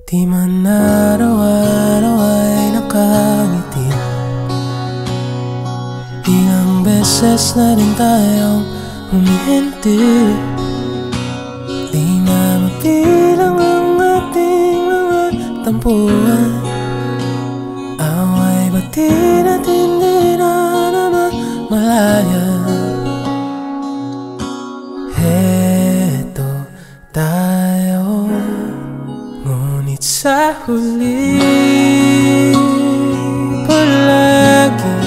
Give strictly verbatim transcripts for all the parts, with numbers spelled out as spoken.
Di man araw-araw ay nakangiti. Ilang beses na rin tayong humihinti. Di na mabilang ang ating mga tampuhan. Away bati na't hindi na naman malaya. Heto tayo, ngunit sa huli palagi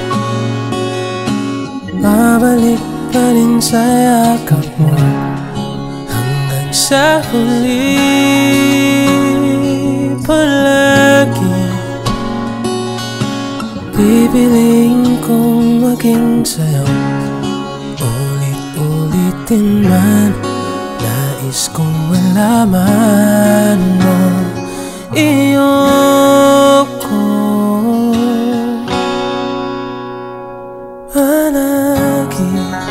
babalik pa rin sa yakap mo. Hanggang sa huli palagi pipiliin kong maging sa'yo. Ulit-ulitin man, nais kong malaman mo. Iyoko palagi.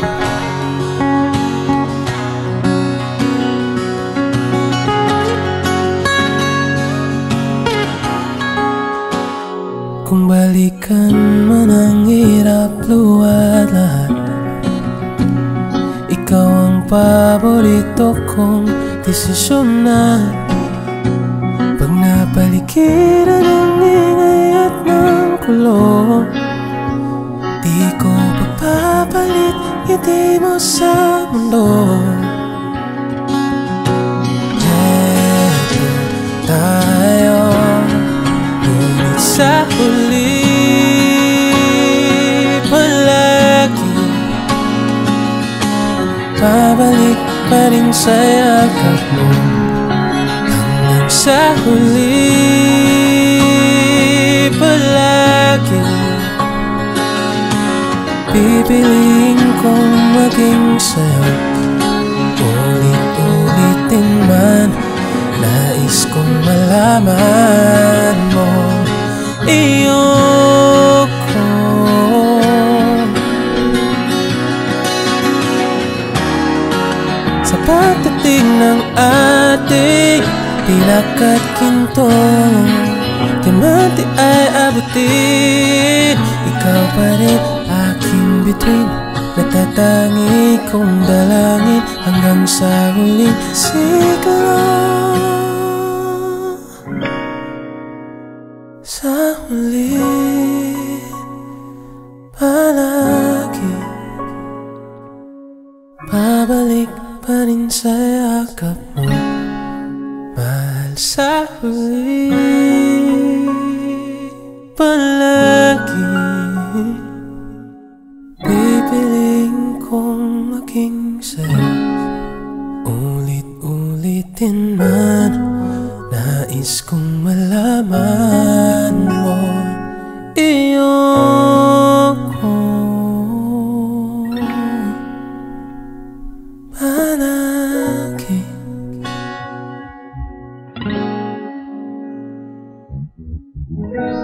Kung balikan man ang hirap luwad lahat, ikaw ang paborito kong desisyon na. Pag napaligiran ng ingay at ng kulong, di ko pagpapalit ngiti mo sa mundo. Heto tayo, ngunit sa huli palagi babalik pa rin sa yakap mo. Hanggang sa huli palagi pipiliin kong maging sa'yo. Ulit-ulitin man, nais kong malaman mo. Iyoko sa pagdating ng ating pilak at kintong, diamante ay abutin. Ikaw pa rin aking bituin, natatangi kong dalangin hanggang sa huling siglo. Sa huli palagi babalik pa rin sa yakap mo. Mahal, sa huli palagi pipiliin kong maging sa'yo. Ulit-ulitin man, nais kong malaman mo. Iyoko palagi.